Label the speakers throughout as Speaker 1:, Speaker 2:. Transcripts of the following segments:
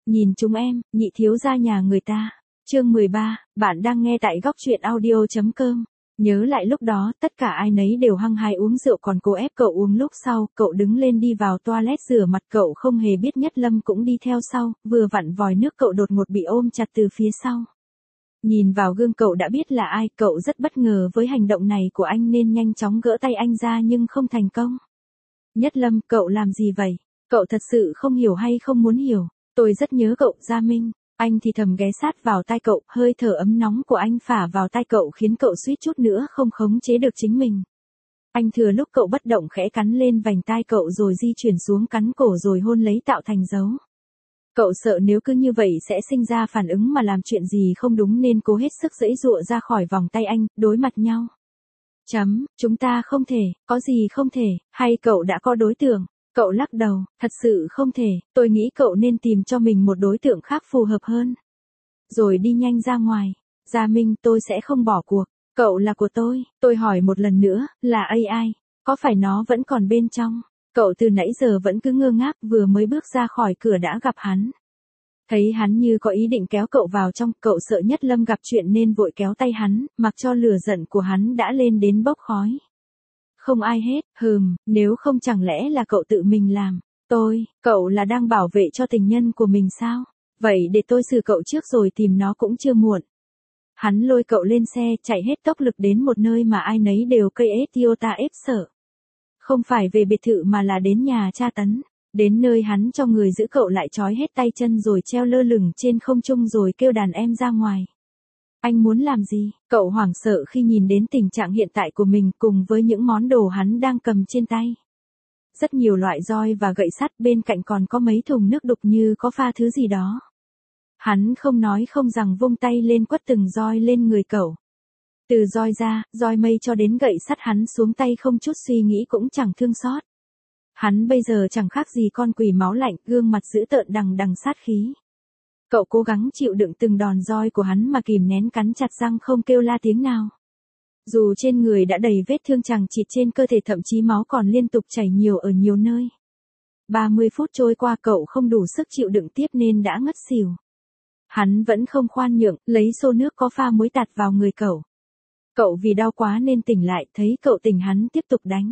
Speaker 1: Nhìn chúng em, nhị thiếu gia nhà người ta. Chương 13, bạn đang nghe tại góc truyện audio.com. Nhớ lại lúc đó, tất cả ai nấy đều hăng hái uống rượu còn cố ép cậu uống lúc sau, cậu đứng lên đi vào toilet rửa mặt cậu không hề biết Nhất Lâm cũng đi theo sau, vừa vặn vòi nước cậu đột ngột bị ôm chặt từ phía sau. Nhìn vào gương cậu đã biết là ai, cậu rất bất ngờ với hành động này của anh nên nhanh chóng gỡ tay anh ra nhưng không thành công. Nhất Lâm, cậu làm gì vậy? Cậu thật sự không hiểu hay không muốn hiểu? Tôi rất nhớ cậu, Gia Minh. Anh thì thầm ghé sát vào tai cậu, hơi thở ấm nóng của anh phả vào tai cậu khiến cậu suýt chút nữa không khống chế được chính mình. Anh thừa lúc cậu bất động khẽ cắn lên vành tai cậu rồi di chuyển xuống cắn cổ rồi hôn lấy tạo thành dấu. Cậu sợ nếu cứ như vậy sẽ sinh ra phản ứng mà làm chuyện gì không đúng nên cố hết sức giãy giụa ra khỏi vòng tay anh, đối mặt nhau. Chúng ta không thể, có gì không thể, hay cậu đã có đối tượng? Cậu lắc đầu, thật sự không thể, tôi nghĩ cậu nên tìm cho mình một đối tượng khác phù hợp hơn. Rồi đi nhanh ra ngoài. Gia Minh, tôi sẽ không bỏ cuộc, cậu là của tôi hỏi một lần nữa, là AI, có phải nó vẫn còn bên trong? Cậu từ nãy giờ vẫn cứ ngơ ngác, vừa mới bước ra khỏi cửa đã gặp hắn. Thấy hắn như có ý định kéo cậu vào trong, cậu sợ Nhất Lâm gặp chuyện nên vội kéo tay hắn, mặc cho lửa giận của hắn đã lên đến bốc khói. Không ai hết, nếu không chẳng lẽ là cậu tự mình làm? Cậu là đang bảo vệ cho tình nhân của mình sao? Vậy để tôi xử cậu trước rồi tìm nó cũng chưa muộn. Hắn lôi cậu lên xe, chạy hết tốc lực đến một nơi mà ai nấy đều cây Toyota ép sợ. Không phải về biệt thự mà là đến nhà tra tấn. Đến nơi hắn cho người giữ cậu lại trói hết tay chân rồi treo lơ lửng trên không trung rồi kêu đàn em ra ngoài. Anh muốn làm gì? Cậu hoảng sợ khi nhìn đến tình trạng hiện tại của mình cùng với những món đồ hắn đang cầm trên tay. Rất nhiều loại roi và gậy sắt, bên cạnh còn có mấy thùng nước đục như có pha thứ gì đó. Hắn không nói không rằng vung tay lên quất từng roi lên người cậu. Từ roi da, roi mây cho đến gậy sắt hắn xuống tay không chút suy nghĩ cũng chẳng thương xót. Hắn bây giờ chẳng khác gì con quỷ máu lạnh, gương mặt dữ tợn đằng đằng sát khí. Cậu cố gắng chịu đựng từng đòn roi của hắn mà kìm nén cắn chặt răng không kêu la tiếng nào. Dù trên người đã đầy vết thương chằng chịt trên cơ thể, thậm chí máu còn liên tục chảy nhiều ở nhiều nơi. 30 phút trôi qua cậu không đủ sức chịu đựng tiếp nên đã ngất xỉu. Hắn vẫn không khoan nhượng, lấy xô nước có pha muối tạt vào người cậu. Cậu vì đau quá nên tỉnh lại, thấy cậu tỉnh hắn tiếp tục đánh.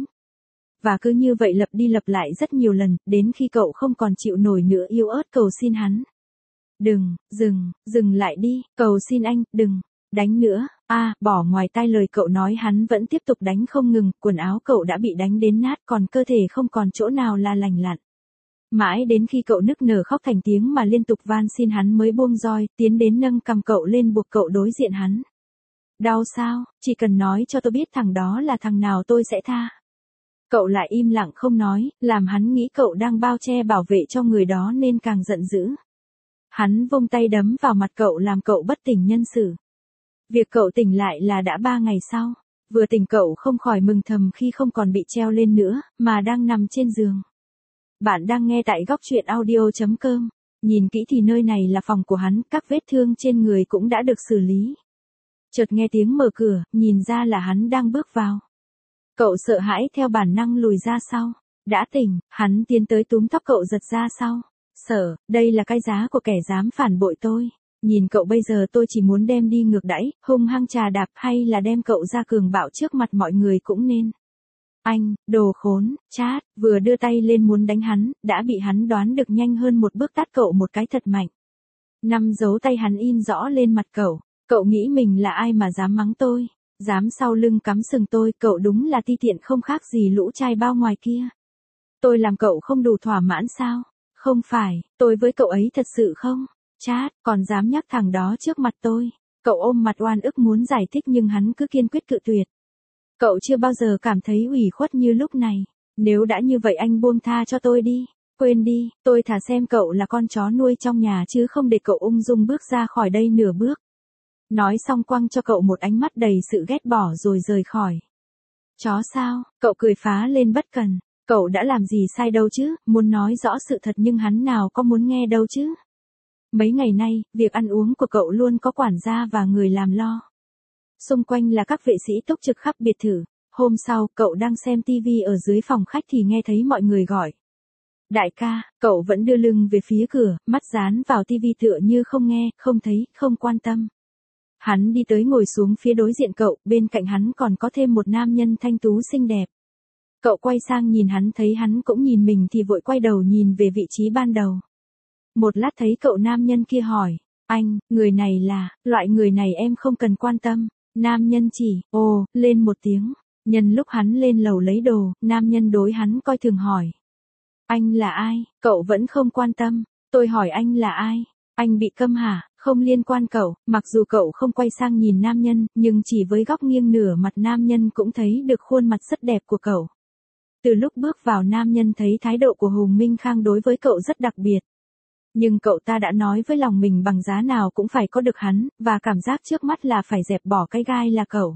Speaker 1: Và cứ như vậy lặp đi lặp lại rất nhiều lần, đến khi cậu không còn chịu nổi nữa yếu ớt cầu xin hắn. Đừng, dừng lại đi, cầu xin anh, đừng, đánh nữa, bỏ ngoài tai lời cậu nói hắn vẫn tiếp tục đánh không ngừng, quần áo cậu đã bị đánh đến nát còn cơ thể không còn chỗ nào là lành lặn. Mãi đến khi cậu nức nở khóc thành tiếng mà liên tục van xin hắn mới buông roi, tiến đến nâng cầm cậu lên buộc cậu đối diện hắn. Đau sao, chỉ cần nói cho tôi biết thằng đó là thằng nào tôi sẽ tha. Cậu lại im lặng không nói, làm hắn nghĩ cậu đang bao che bảo vệ cho người đó nên càng giận dữ. Hắn vung tay đấm vào mặt cậu làm cậu bất tỉnh nhân sự. Việc cậu tỉnh lại là đã 3 ngày sau. Vừa tỉnh cậu không khỏi mừng thầm khi không còn bị treo lên nữa, mà đang nằm trên giường. Bạn đang nghe tại góc truyện audio.com. Nhìn kỹ thì nơi này là phòng của hắn, các vết thương trên người cũng đã được xử lý. Chợt nghe tiếng mở cửa, nhìn ra là hắn đang bước vào. Cậu sợ hãi theo bản năng lùi ra sau. Đã tỉnh, hắn tiến tới túm tóc cậu giật ra sau. Sợ, đây là cái giá của kẻ dám phản bội tôi. Nhìn cậu bây giờ tôi chỉ muốn đem đi ngược đãi, hung hăng trà đạp hay là đem cậu ra cường bạo trước mặt mọi người cũng nên. Anh, đồ khốn, chát, vừa đưa tay lên muốn đánh hắn, đã bị hắn đoán được nhanh hơn một bước tát cậu một cái thật mạnh. 5 dấu tay hắn in rõ lên mặt cậu. Cậu nghĩ mình là ai mà dám mắng tôi, dám sau lưng cắm sừng tôi, cậu đúng là ti tiện không khác gì lũ trai bao ngoài kia. Tôi làm cậu không đủ thỏa mãn sao? Không phải, tôi với cậu ấy thật sự không? Chát, còn dám nhắc thằng đó trước mặt tôi. Cậu ôm mặt oan ức muốn giải thích nhưng hắn cứ kiên quyết cự tuyệt. Cậu chưa bao giờ cảm thấy ủy khuất như lúc này. Nếu đã như vậy anh buông tha cho tôi đi. Quên đi, tôi thà xem cậu là con chó nuôi trong nhà chứ không để cậu ung dung bước ra khỏi đây nửa bước. Nói xong quăng cho cậu một ánh mắt đầy sự ghét bỏ rồi rời khỏi. Chó sao? Cậu cười phá lên bất cần. Cậu đã làm gì sai đâu chứ, muốn nói rõ sự thật nhưng hắn nào có muốn nghe đâu chứ. Mấy ngày nay, việc ăn uống của cậu luôn có quản gia và người làm lo. Xung quanh là các vệ sĩ túc trực khắp biệt thự. Hôm sau, cậu đang xem tivi ở dưới phòng khách thì nghe thấy mọi người gọi. Đại ca, cậu vẫn đưa lưng về phía cửa, mắt dán vào tivi tựa như không nghe, không thấy, không quan tâm. Hắn đi tới ngồi xuống phía đối diện cậu, bên cạnh hắn còn có thêm một nam nhân thanh tú xinh đẹp. Cậu quay sang nhìn hắn, thấy hắn cũng nhìn mình thì vội quay đầu nhìn về vị trí ban đầu. Một lát thấy cậu nam nhân kia hỏi, anh, người này là, loại người này em không cần quan tâm. Nam nhân chỉ, ồ, lên một tiếng. Nhân lúc hắn lên lầu lấy đồ, nam nhân đối hắn coi thường hỏi. Anh là ai? Cậu vẫn không quan tâm. Tôi hỏi anh là ai? Anh bị câm hả? Không liên quan cậu. Mặc dù cậu không quay sang nhìn nam nhân, nhưng chỉ với góc nghiêng nửa mặt nam nhân cũng thấy được khuôn mặt rất đẹp của cậu. Từ lúc bước vào nam nhân thấy thái độ của Hùng Minh Khang đối với cậu rất đặc biệt. Nhưng cậu ta đã nói với lòng mình bằng giá nào cũng phải có được hắn, và cảm giác trước mắt là phải dẹp bỏ cái gai là cậu.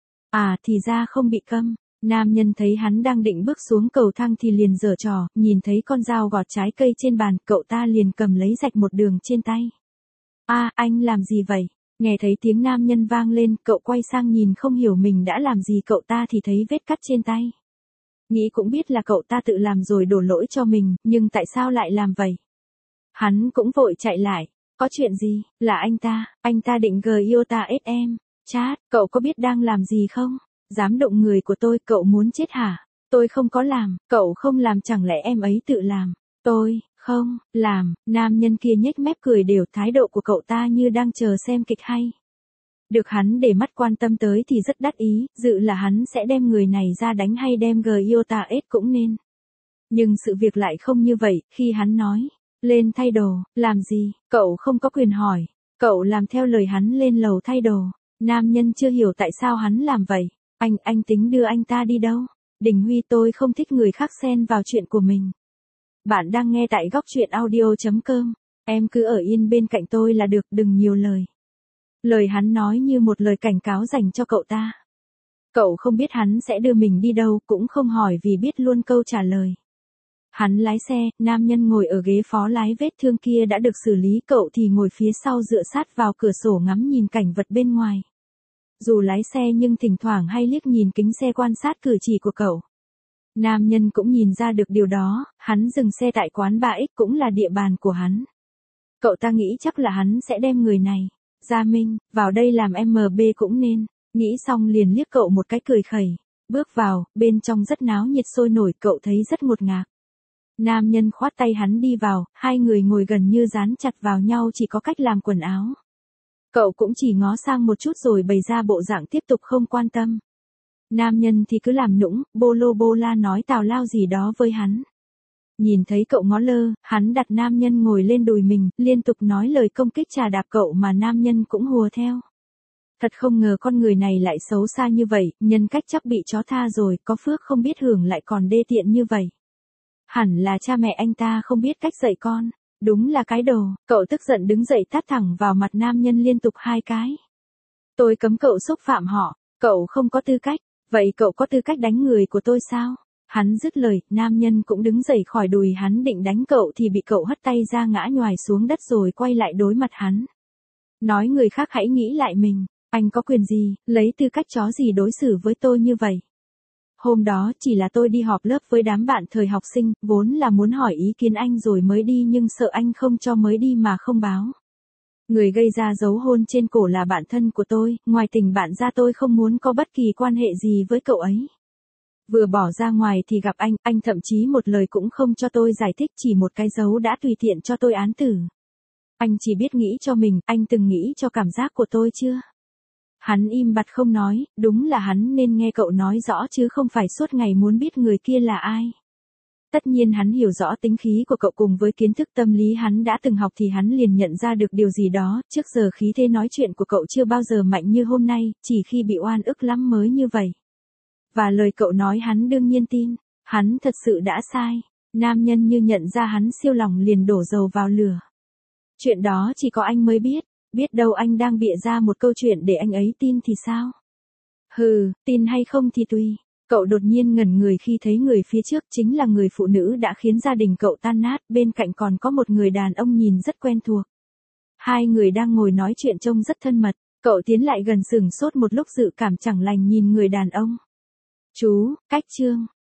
Speaker 1: À thì ra không bị câm. Nam nhân thấy hắn đang định bước xuống cầu thang thì liền giở trò, nhìn thấy con dao gọt trái cây trên bàn, cậu ta liền cầm lấy rạch một đường trên tay. À, anh làm gì vậy? Nghe thấy tiếng nam nhân vang lên, cậu quay sang nhìn không hiểu mình đã làm gì cậu ta thì thấy vết cắt trên tay. Nghĩ cũng biết là cậu ta tự làm rồi đổ lỗi cho mình, nhưng tại sao lại làm vậy? Hắn cũng vội chạy lại. Có chuyện gì? Là anh ta định GIOTA-SM. Chat, cậu có biết đang làm gì không? Dám động người của tôi, cậu muốn chết hả? Tôi không có làm, cậu không làm chẳng lẽ em ấy tự làm? Tôi, không, làm, nam nhân kia nhếch mép cười đều, thái độ của cậu ta như đang chờ xem kịch hay. Được hắn để mắt quan tâm tới thì rất đắc ý, dự là hắn sẽ đem người này ra đánh hay đem GIOTA-S cũng nên. Nhưng sự việc lại không như vậy, khi hắn nói, lên thay đồ, làm gì, cậu không có quyền hỏi. Cậu làm theo lời hắn lên lầu thay đồ. Nam nhân chưa hiểu tại sao hắn làm vậy. Anh tính đưa anh ta đi đâu? Đình Huy, tôi không thích người khác xen vào chuyện của mình. Bạn đang nghe tại góc truyện audio.com. Em cứ ở yên bên cạnh tôi là được, đừng nhiều lời. Lời hắn nói như một lời cảnh cáo dành cho cậu ta. Cậu không biết hắn sẽ đưa mình đi đâu, cũng không hỏi vì biết luôn câu trả lời. Hắn lái xe, nam nhân ngồi ở ghế phó lái, vết thương kia đã được xử lý, cậu thì ngồi phía sau dựa sát vào cửa sổ ngắm nhìn cảnh vật bên ngoài. Dù lái xe nhưng thỉnh thoảng hay liếc nhìn kính xe quan sát cử chỉ của cậu. Nam nhân cũng nhìn ra được điều đó, hắn dừng xe tại quán 3X cũng là địa bàn của hắn. Cậu ta nghĩ chắc là hắn sẽ đem người này, Gia Minh, vào đây làm MB cũng nên. Nghĩ xong liền liếc cậu một cái cười khẩy. Bước vào, bên trong rất náo nhiệt sôi nổi, cậu thấy rất ngột ngạt. Nam nhân khoát tay hắn đi vào, hai người ngồi gần như dán chặt vào nhau, chỉ có cách làm quần áo. Cậu cũng chỉ ngó sang một chút rồi bày ra bộ dạng tiếp tục không quan tâm. Nam nhân thì cứ làm nũng, bô lô bô la nói tào lao gì đó với hắn. Nhìn thấy cậu ngó lơ, hắn đặt nam nhân ngồi lên đùi mình, liên tục nói lời công kích chà đạp cậu mà nam nhân cũng hùa theo. Thật không ngờ con người này lại xấu xa như vậy, nhân cách chắc bị chó tha rồi, có phước không biết hưởng lại còn đê tiện như vậy. Hẳn là cha mẹ anh ta không biết cách dạy con. Đúng là cái đồ, cậu tức giận đứng dậy tát thẳng vào mặt nam nhân liên tục 2 cái. Tôi cấm cậu xúc phạm họ, cậu không có tư cách, vậy cậu có tư cách đánh người của tôi sao? Hắn dứt lời, nam nhân cũng đứng dậy khỏi đùi hắn định đánh cậu thì bị cậu hất tay ra ngã nhoài xuống đất rồi quay lại đối mặt hắn. Nói người khác hãy nghĩ lại mình, anh có quyền gì, lấy tư cách chó gì đối xử với tôi như vậy? Hôm đó chỉ là tôi đi họp lớp với đám bạn thời học sinh, vốn là muốn hỏi ý kiến anh rồi mới đi nhưng sợ anh không cho mới đi mà không báo. Người gây ra dấu hôn trên cổ là bạn thân của tôi, ngoài tình bạn ra tôi không muốn có bất kỳ quan hệ gì với cậu ấy. Vừa bỏ ra ngoài thì gặp anh thậm chí một lời cũng không cho tôi giải thích, chỉ một cái dấu đã tùy tiện cho tôi án tử. Anh chỉ biết nghĩ cho mình, anh từng nghĩ cho cảm giác của tôi chưa? Hắn im bặt không nói, đúng là hắn nên nghe cậu nói rõ chứ không phải suốt ngày muốn biết người kia là ai. Tất nhiên hắn hiểu rõ tính khí của cậu cùng với kiến thức tâm lý hắn đã từng học thì hắn liền nhận ra được điều gì đó, trước giờ khí thế nói chuyện của cậu chưa bao giờ mạnh như hôm nay, chỉ khi bị oan ức lắm mới như vậy. Và lời cậu nói hắn đương nhiên tin, hắn thật sự đã sai. Nam nhân như nhận ra hắn siêu lòng liền đổ dầu vào lửa. Chuyện đó chỉ có anh mới biết đâu anh đang bịa ra một câu chuyện để anh ấy tin thì sao? Hừ, tin hay không thì tùy. Cậu đột nhiên ngẩn người khi thấy người phía trước chính là người phụ nữ đã khiến gia đình cậu tan nát, bên cạnh còn có một người đàn ông nhìn rất quen thuộc. Hai người đang ngồi nói chuyện trông rất thân mật, cậu tiến lại gần sửng sốt một lúc dự cảm chẳng lành nhìn người đàn ông. Chú, cách Trương,